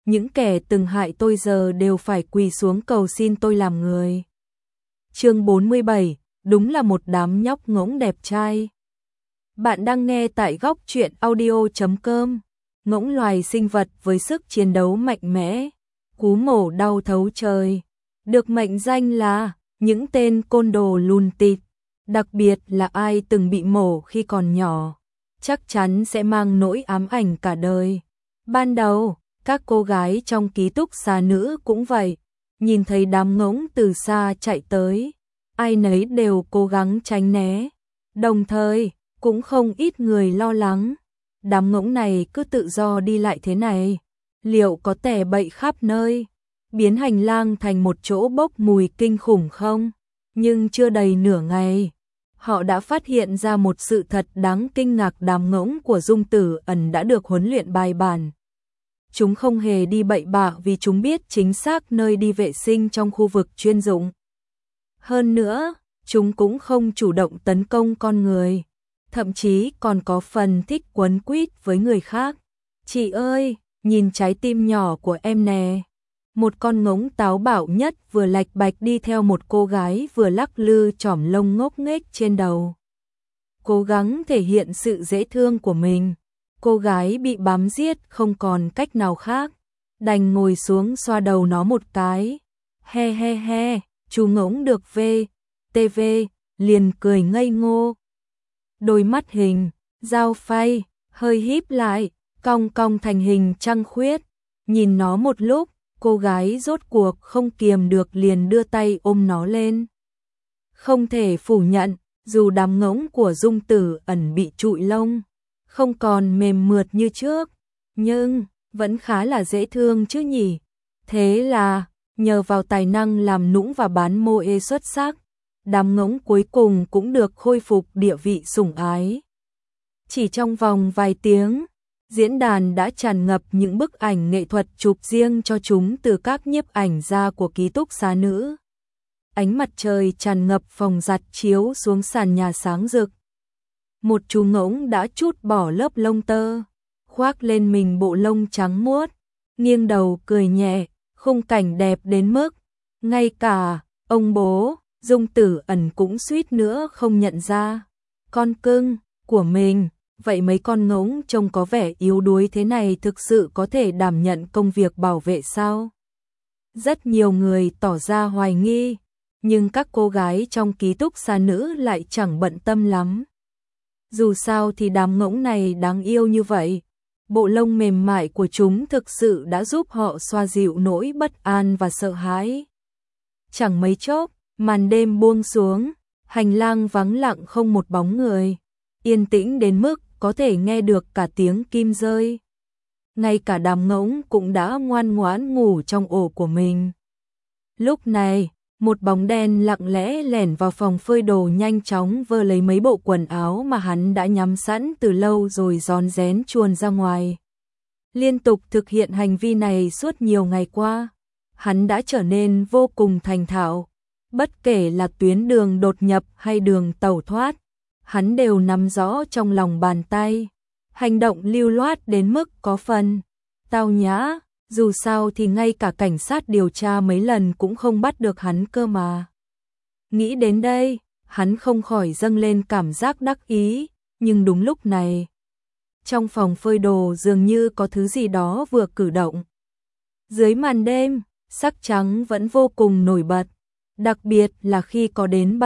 những kẻ từng hại tôi giờ đều phải quỳ xuống cầu xin tôi làm người. Chương 47, đúng là một đám nhóc ngỗng đẹp trai. Bạn đang nghe tại góc truyện audio.com. Ngỗng loài sinh vật với sức chiến đấu mạnh mẽ, cú mổ đau thấu trời, được mệnh danh là những tên côn đồ lùn tịt, đặc biệt là ai từng bị mổ khi còn nhỏ, chắc chắn sẽ mang nỗi ám ảnh cả đời. Ban đầu, các cô gái trong ký túc xá nữ cũng vậy, nhìn thấy đám ngỗng từ xa chạy tới, ai nấy đều cố gắng tránh né, đồng thời cũng không ít người lo lắng. Đám ngỗng này cứ tự do đi lại thế này, liệu có tẻ bậy khắp nơi, biến hành lang thành một chỗ bốc mùi kinh khủng không? Nhưng chưa đầy nửa ngày, họ đã phát hiện ra một sự thật đáng kinh ngạc, đám ngỗng của Dung Tử Ẩn đã được huấn luyện bài bản. Chúng không hề đi bậy bạ vì chúng biết chính xác nơi đi vệ sinh trong khu vực chuyên dụng. Hơn nữa, chúng cũng không chủ động tấn công con người, thậm chí còn có phần thích quấn quýt với người khác. Chị ơi, nhìn trái tim nhỏ của em nè. Một con ngỗng táo bạo nhất vừa lạch bạch đi theo một cô gái vừa lắc lư chỏm lông ngốc nghếch trên đầu, cố gắng thể hiện sự dễ thương của mình. Cô gái bị bám giết không còn cách nào khác, đành ngồi xuống xoa đầu nó một cái. He he he, chú ngỗng được VTV liền cười ngây ngô. Đôi mắt hình dao phay hơi híp lại, cong cong thành hình trăng khuyết. Nhìn nó một lúc, cô gái rốt cuộc không kiềm được liền đưa tay ôm nó lên. Không thể phủ nhận, dù đám ngỗng của Dung Tử Ẩn bị trụi lông, không còn mềm mượt như trước, nhưng vẫn khá là dễ thương chứ nhỉ. Thế là, nhờ vào tài năng làm nũng và bán mô ê xuất sắc, đám ngỗng cuối cùng cũng được khôi phục địa vị sủng ái. Chỉ trong vòng vài tiếng, diễn đàn đã tràn ngập những bức ảnh nghệ thuật chụp riêng cho chúng từ các nhiếp ảnh gia của ký túc xá nữ. Ánh mặt trời tràn ngập phòng giặt chiếu xuống sàn nhà sáng rực. Một chú ngỗng đã trút bỏ lớp lông tơ, khoác lên mình bộ lông trắng muốt, nghiêng đầu cười nhẹ, khung cảnh đẹp đến mức ngay cả ông bố Dung Tử Ẩn cũng suýt nữa không nhận ra con cưng của mình. Vậy mấy con ngỗng trông có vẻ yếu đuối thế này thực sự có thể đảm nhận công việc bảo vệ sao? Rất nhiều người tỏ ra hoài nghi, nhưng các cô gái trong ký túc xá nữ lại chẳng bận tâm lắm. Dù sao thì đám ngỗng này đáng yêu như vậy, bộ lông mềm mại của chúng thực sự đã giúp họ xoa dịu nỗi bất an và sợ hãi. Chẳng mấy chốc, màn đêm buông xuống, hành lang vắng lặng không một bóng người, yên tĩnh đến mức có thể nghe được cả tiếng kim rơi. Ngay cả đám ngỗng cũng đã ngoan ngoãn ngủ trong ổ của mình. Lúc này, một bóng đen lặng lẽ lẻn vào phòng phơi đồ, nhanh chóng vơ lấy mấy bộ quần áo mà hắn đã nhắm sẵn từ lâu rồi rón rén chuồn ra ngoài. Liên tục thực hiện hành vi này suốt nhiều ngày qua, hắn đã trở nên vô cùng thành thạo. Bất kể là tuyến đường đột nhập hay đường tẩu thoát, hắn đều nắm rõ trong lòng bàn tay. Hành động lưu loát đến mức có phần tao nhã, dù sao thì ngay cả cảnh sát điều tra mấy lần cũng không bắt được hắn cơ mà. Nghĩ đến đây, hắn không khỏi dâng lên cảm giác đắc ý, nhưng đúng lúc này, trong phòng phơi đồ dường như có thứ gì đó vừa cử động. Dưới màn đêm, sắc trắng vẫn vô cùng nổi bật, đặc biệt là khi có đến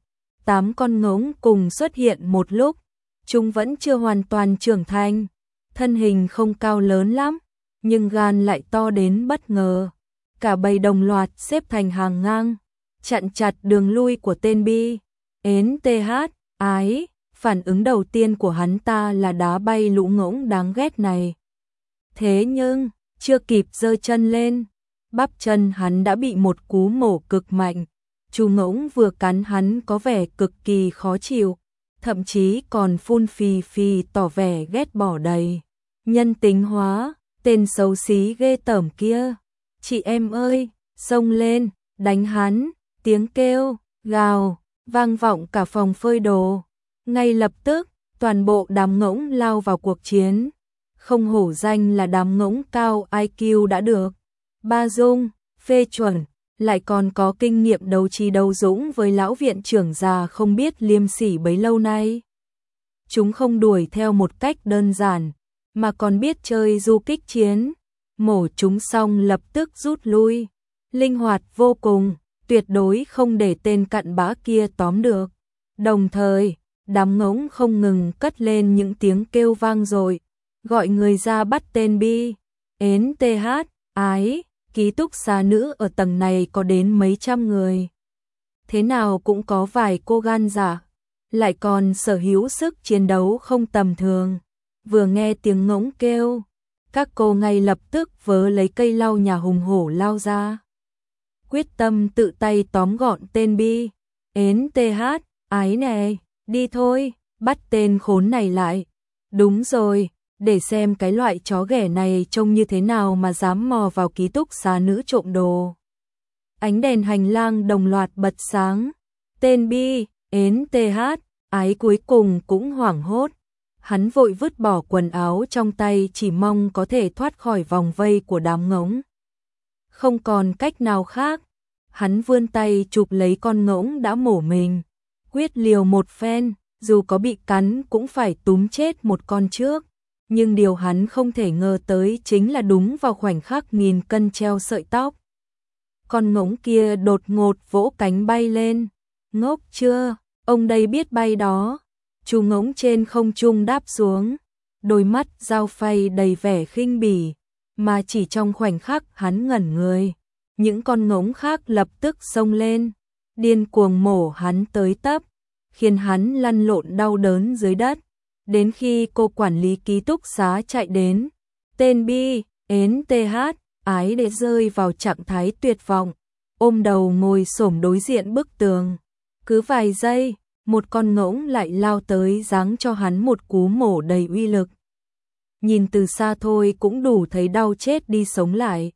7-8 con ngỗng cùng xuất hiện một lúc. Chúng vẫn chưa hoàn toàn trưởng thành, thân hình không cao lớn lắm, nhưng gan lại to đến bất ngờ. Cả bầy đồng loạt xếp thành hàng ngang, chặn chặt đường lui của tên Bi. NTH, ái, phản ứng đầu tiên của hắn ta là đá bay lũ ngỗng đáng ghét này. Thế nhưng, chưa kịp giơ chân lên, bắp chân hắn đã bị một cú mổ cực mạnh. Chú ngỗng vừa cắn hắn có vẻ cực kỳ khó chịu, thậm chí còn phun phì phì tỏ vẻ ghét bỏ đầy nhân tính hóa. Tên xấu xí ghê tởm kia, chị em ơi, xông lên, đánh hắn. Tiếng kêu, gào, vang vọng cả phòng phơi đồ. Ngay lập tức, toàn bộ đám ngỗng lao vào cuộc chiến. không hổ danh là đám ngỗng cao IQ đã được ba dung, phê chuẩn, lại còn có kinh nghiệm đấu trí đấu dũng với lão viện trưởng già không biết liêm sỉ bấy lâu nay. Chúng không đuổi theo một cách đơn giản, mà còn biết chơi du kích chiến, mổ chúng xong lập tức rút lui, linh hoạt vô cùng, tuyệt đối không để tên cặn bã kia tóm được. Đồng thời, đám ngỗng không ngừng cất lên những tiếng kêu vang dội, gọi người ra bắt tên Bi, Ến TH, Ái, ký túc xá nữ ở tầng này có đến mấy trăm người. Thế nào cũng có vài cô gan dạ, lại còn sở hữu sức chiến đấu không tầm thường. Vừa nghe tiếng ngỗng kêu, các cô ngay lập tức vớ lấy cây lau nhà hùng hổ lao ra. Quyết tâm tự tay tóm gọn tên Bi, Ến TH, Ái này, đi thôi, bắt tên khốn này lại. Đúng rồi, để xem cái loại chó ghẻ này trông như thế nào mà dám mò vào ký túc xá nữ trộm đồ. Ánh đèn hành lang đồng loạt bật sáng. Tên Bi, Ến TH, Ái cuối cùng cũng hoảng hốt. Hắn vội vứt bỏ quần áo trong tay chỉ mong có thể thoát khỏi vòng vây của đám ngỗng. Không còn cách nào khác, hắn vươn tay chụp lấy con ngỗng đã mổ mình. Quyết liều một phen, dù có bị cắn cũng phải túm chết một con trước. Nhưng điều hắn không thể ngờ tới chính là đúng vào khoảnh khắc nghìn cân treo sợi tóc. Con ngỗng kia đột ngột vỗ cánh bay lên. Ngốc chưa, ông đây biết bay đó. Chú ngỗng trên không trung đáp xuống, đôi mắt dao phay đầy vẻ khinh bỉ, mà chỉ trong khoảnh khắc hắn ngẩn người, những con ngỗng khác lập tức xông lên, điên cuồng mổ hắn tới tấp, khiến hắn lăn lộn đau đớn dưới đất. Đến khi cô quản lý ký túc xá chạy đến, tên Bi, Ến TH, Ái để rơi vào trạng thái tuyệt vọng, ôm đầu ngồi xổm đối diện bức tường. Cứ vài giây, một con ngỗng lại lao tới giáng cho hắn một cú mổ đầy uy lực. Nhìn từ xa thôi cũng đủ thấy đau chết đi sống lại.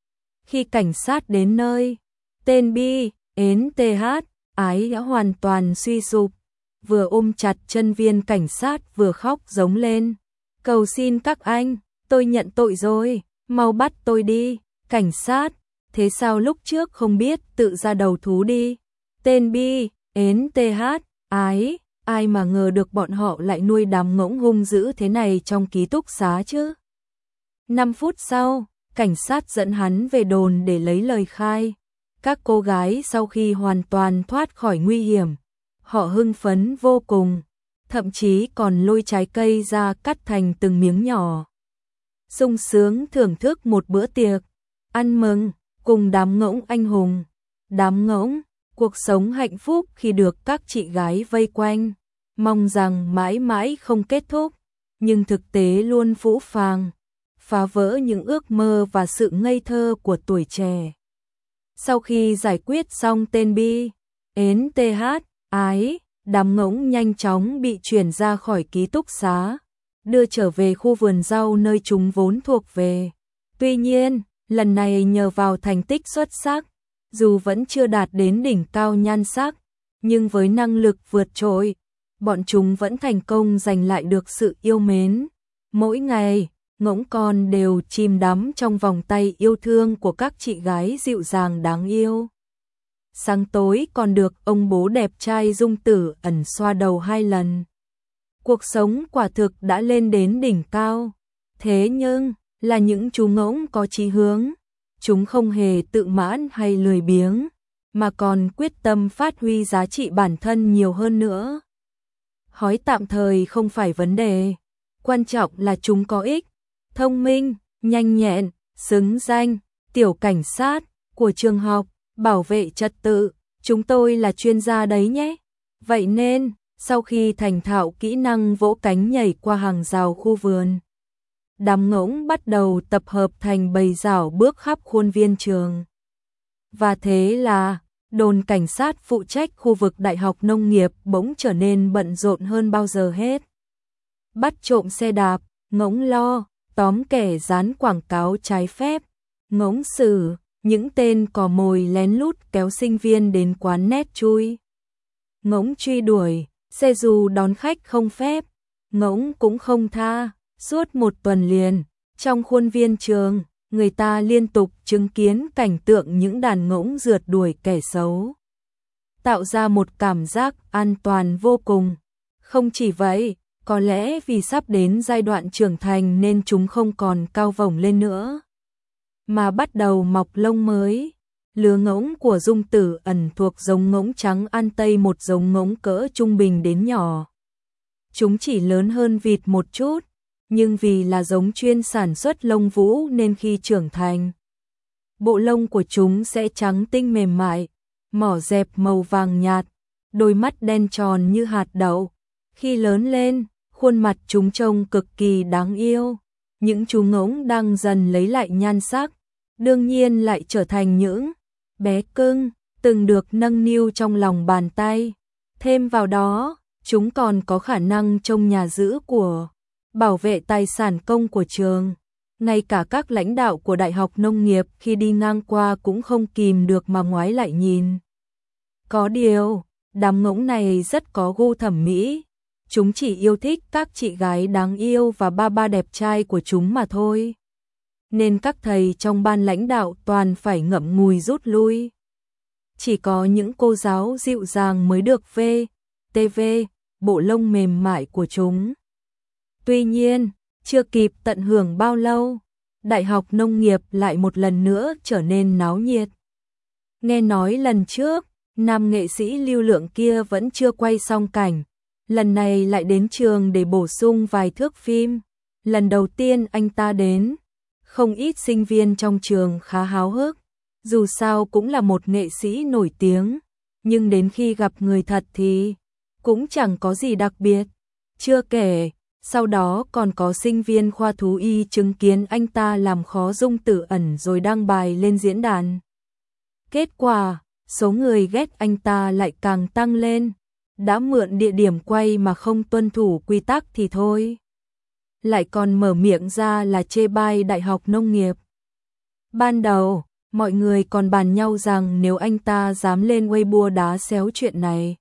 Khi cảnh sát đến nơi, tên Bi, Ến TH, Ái đã hoàn toàn suy sụp, vừa ôm chặt chân viên cảnh sát vừa khóc giống lên. Cầu xin các anh, tôi nhận tội rồi, mau bắt tôi đi, cảnh sát, thế sao lúc trước không biết tự ra đầu thú đi. Tên Bi, Ến TH, Ái, ai mà ngờ được bọn họ lại nuôi đám ngỗng hung dữ thế này trong ký túc xá chứ. 5 phút sau, cảnh sát dẫn hắn về đồn để lấy lời khai. Các cô gái sau khi hoàn toàn thoát khỏi nguy hiểm, họ hưng phấn vô cùng, thậm chí còn lôi trái cây ra cắt thành từng miếng nhỏ. Sung sướng thưởng thức một bữa tiệc, ăn mừng, cùng đám ngỗng anh hùng. Đám ngỗng, cuộc sống hạnh phúc khi được các chị gái vây quanh, mong rằng mãi mãi không kết thúc, nhưng thực tế luôn phũ phàng, phá vỡ những ước mơ và sự ngây thơ của tuổi trẻ. Sau khi giải quyết xong tên Bi, Ến TH, Ái, đám ngỗng nhanh chóng bị chuyển ra khỏi ký túc xá, đưa trở về khu vườn rau nơi chúng vốn thuộc về. Tuy nhiên, lần này nhờ vào thành tích xuất sắc, dù vẫn chưa đạt đến đỉnh cao nhan sắc, nhưng với năng lực vượt trội, bọn chúng vẫn thành công giành lại được sự yêu mến. Mỗi ngày, ngỗng con đều chìm đắm trong vòng tay yêu thương của các chị gái dịu dàng đáng yêu. Sáng tối còn được ông bố đẹp trai Dung Tử ẩn xoa đầu 2 lần. Cuộc sống quả thực đã lên đến đỉnh cao. Thế nhưng, là những chú ngỗng có chí hướng. Chúng không hề tự mãn hay lười biếng, mà còn quyết tâm phát huy giá trị bản thân nhiều hơn nữa. Hói tạm thời không phải vấn đề, quan trọng là chúng có ích, thông minh, nhanh nhẹn, xứng danh, tiểu cảnh sát của trường học, bảo vệ trật tự, chúng tôi là chuyên gia đấy nhé. Vậy nên, sau khi thành thạo kỹ năng vỗ cánh nhảy qua hàng rào khu vườn, đám ngỗng bắt đầu tập hợp thành bầy rảo bước khắp khuôn viên trường. Và thế là, đồn cảnh sát phụ trách khu vực Đại học Nông nghiệp bỗng trở nên bận rộn hơn bao giờ hết. Bắt trộm xe đạp, ngỗng lo, tóm kẻ dán quảng cáo trái phép, ngỗng xử, những tên cò mồi lén lút kéo sinh viên đến quán net chui. Ngỗng truy đuổi, xe dù đón khách không phép, ngỗng cũng không tha, Suốt một tuần liền, trong khuôn viên trường, người ta liên tục chứng kiến cảnh tượng những đàn ngỗng rượt đuổi kẻ xấu, tạo ra một cảm giác an toàn vô cùng. Không chỉ vậy, có lẽ vì sắp đến giai đoạn trưởng thành nên chúng không còn cao vổng lên nữa, mà bắt đầu mọc lông mới. Lứa ngỗng của Dung Tử Ẩn thuộc giống ngỗng trắng An Tây, một giống ngỗng cỡ trung bình đến nhỏ. Chúng chỉ lớn hơn vịt một chút, nhưng vì là giống chuyên sản xuất lông vũ nên khi trưởng thành, bộ lông của chúng sẽ trắng tinh mềm mại, mỏ dẹp màu vàng nhạt, đôi mắt đen tròn như hạt đậu. Khi lớn lên, khuôn mặt chúng trông cực kỳ đáng yêu. Những chú ngỗng đang dần lấy lại nhan sắc, đương nhiên lại trở thành những bé cưng, từng được nâng niu trong lòng bàn tay. Thêm vào đó, chúng còn có khả năng trông nhà giữ của, bảo vệ tài sản công của trường. Ngay cả các lãnh đạo của Đại học Nông nghiệp khi đi ngang qua cũng không kìm được mà ngoái lại nhìn. Có điều, đám ngỗng này rất có gu thẩm mỹ. Chúng chỉ yêu thích các chị gái đáng yêu và ba ba đẹp trai của chúng mà thôi. Nên các thầy trong ban lãnh đạo toàn phải ngậm ngùi rút lui. Chỉ có những cô giáo dịu dàng mới được TV, bộ lông mềm mại của chúng. Tuy nhiên, chưa kịp tận hưởng bao lâu, Đại học Nông nghiệp lại một lần nữa trở nên náo nhiệt. Nghe nói lần trước, nam nghệ sĩ lưu lượng kia vẫn chưa quay xong cảnh, lần này lại đến trường để bổ sung vài thước phim. Lần đầu tiên anh ta đến, không ít sinh viên trong trường khá háo hức, dù sao cũng là một nghệ sĩ nổi tiếng, nhưng đến khi gặp người thật thì cũng chẳng có gì đặc biệt. Chưa kể, sau đó còn có sinh viên khoa thú y chứng kiến anh ta làm khó Dung Tử Ẩn rồi đăng bài lên diễn đàn. Kết quả, số người ghét anh ta lại càng tăng lên. Đã mượn địa điểm quay mà không tuân thủ quy tắc thì thôi, lại còn mở miệng ra là chê bai Đại học Nông nghiệp. Ban đầu, mọi người còn bàn nhau rằng nếu anh ta dám lên Weibo đá xéo chuyện này,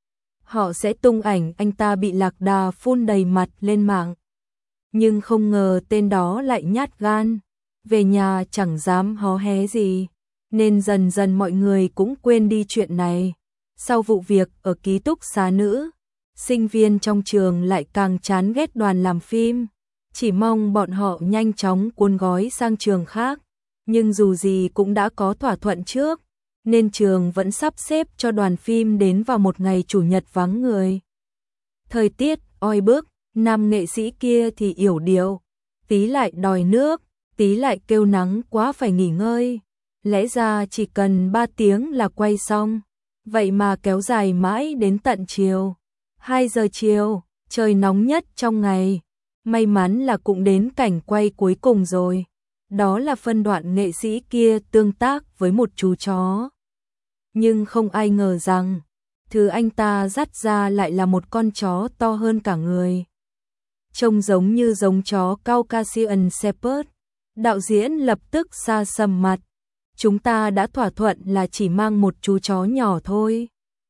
họ sẽ tung ảnh anh ta bị lạc đà phun đầy mặt lên mạng. Nhưng không ngờ tên đó lại nhát gan, về nhà chẳng dám hó hé gì, nên dần dần mọi người cũng quên đi chuyện này. Sau vụ việc ở ký túc xá nữ, sinh viên trong trường lại càng chán ghét đoàn làm phim, chỉ mong bọn họ nhanh chóng cuốn gói sang trường khác. Nhưng dù gì cũng đã có thỏa thuận trước, nên trường vẫn sắp xếp cho đoàn phim đến vào một ngày chủ nhật vắng người. Thời tiết oi bức, nam nghệ sĩ kia thì yểu điệu, tí lại đòi nước, tí lại kêu nắng quá phải nghỉ ngơi. Lẽ ra chỉ cần 3 tiếng là quay xong, vậy mà kéo dài mãi đến tận chiều. 2 giờ chiều, trời nóng nhất trong ngày. May mắn là cũng đến cảnh quay cuối cùng rồi. Đó là phân đoạn nghệ sĩ kia tương tác với một chú chó. Nhưng không ai ngờ rằng, thứ anh ta dắt ra lại là một con chó to hơn cả người. Trông giống như giống chó Caucasian Shepherd. Đạo diễn lập tức sa sầm mặt. Chúng ta đã thỏa thuận là chỉ mang một chú chó nhỏ thôi.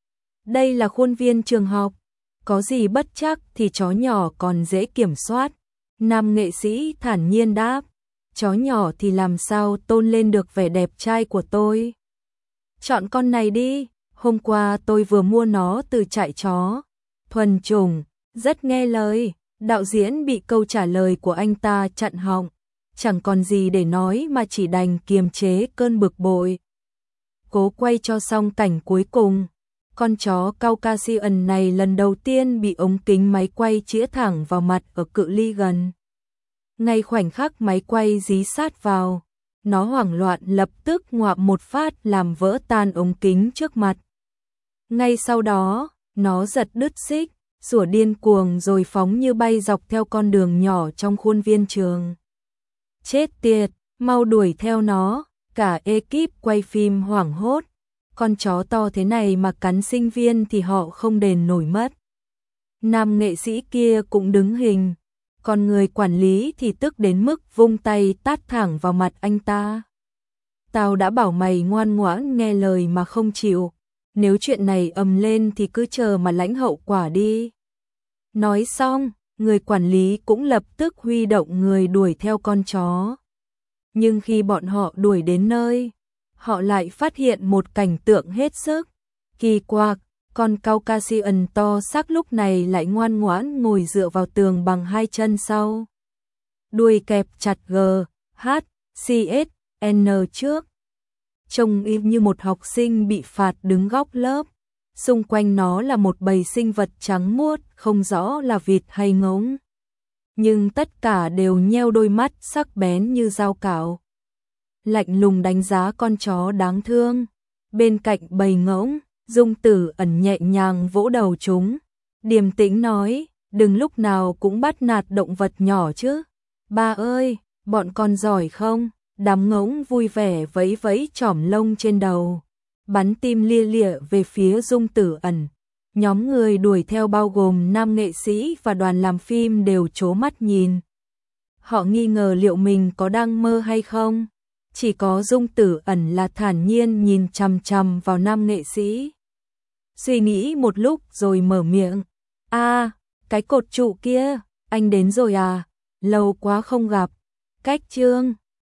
Đây là khuôn viên trường học, có gì bất chắc thì chó nhỏ còn dễ kiểm soát. Nam nghệ sĩ thản nhiên đáp, chó nhỏ thì làm sao tôn lên được vẻ đẹp trai của tôi. Chọn con này đi, hôm qua tôi vừa mua nó từ trại chó. Thuần chủng, rất nghe lời. Đạo diễn bị câu trả lời của anh ta chặn họng, chẳng còn gì để nói mà chỉ đành kiềm chế cơn bực bội. Cố quay cho xong cảnh cuối cùng, con chó Caucasian này lần đầu tiên bị ống kính máy quay chĩa thẳng vào mặt ở cự ly gần. Ngay khoảnh khắc máy quay dí sát vào, nó hoảng loạn lập tức ngoạm một phát làm vỡ tan ống kính trước mặt. Ngay sau đó, nó giật đứt xích, sủa điên cuồng rồi phóng như bay dọc theo con đường nhỏ trong khuôn viên trường. Chết tiệt, mau đuổi theo nó, cả ekip quay phim hoảng hốt. Con chó to thế này mà cắn sinh viên thì họ không đền nổi mất. Nam nghệ sĩ kia cũng đứng hình, còn người quản lý thì tức đến mức vung tay tát thẳng vào mặt anh ta. Tao đã bảo mày ngoan ngoãn nghe lời mà không chịu, nếu chuyện này ầm lên thì cứ chờ mà lãnh hậu quả đi. Nói xong, người quản lý cũng lập tức huy động người đuổi theo con chó. Nhưng khi bọn họ đuổi đến nơi, họ lại phát hiện một cảnh tượng hết sức kỳ quặc. Con Caucasian to xác lúc này lại ngoan ngoãn ngồi dựa vào tường bằng hai chân sau. Đuôi kẹp chặt G, H, C, S, N trước. Trông y như một học sinh bị phạt đứng góc lớp. Xung quanh nó là một bầy sinh vật trắng muốt, không rõ là vịt hay ngỗng. Nhưng tất cả đều nheo đôi mắt sắc bén như dao cạo. Lạnh lùng đánh giá con chó đáng thương. Bên cạnh bầy ngỗng, Dung Tử Ẩn nhẹ nhàng vỗ đầu chúng. Điềm tĩnh nói, đừng lúc nào cũng bắt nạt động vật nhỏ chứ. Ba ơi, bọn con giỏi không? Đám ngỗng vui vẻ vẫy vẫy chỏm lông trên đầu, bắn tim lia lịa về phía Dung Tử Ẩn. Nhóm người đuổi theo bao gồm nam nghệ sĩ và đoàn làm phim đều trố mắt nhìn. Họ nghi ngờ liệu mình có đang mơ hay không. Chỉ có Dung Tử Ẩn là thản nhiên nhìn chằm chằm vào nam nghệ sĩ. Suy nghĩ một lúc rồi mở miệng. Cái cột trụ kia, anh đến rồi à? Lâu quá không gặp. Cách Trương.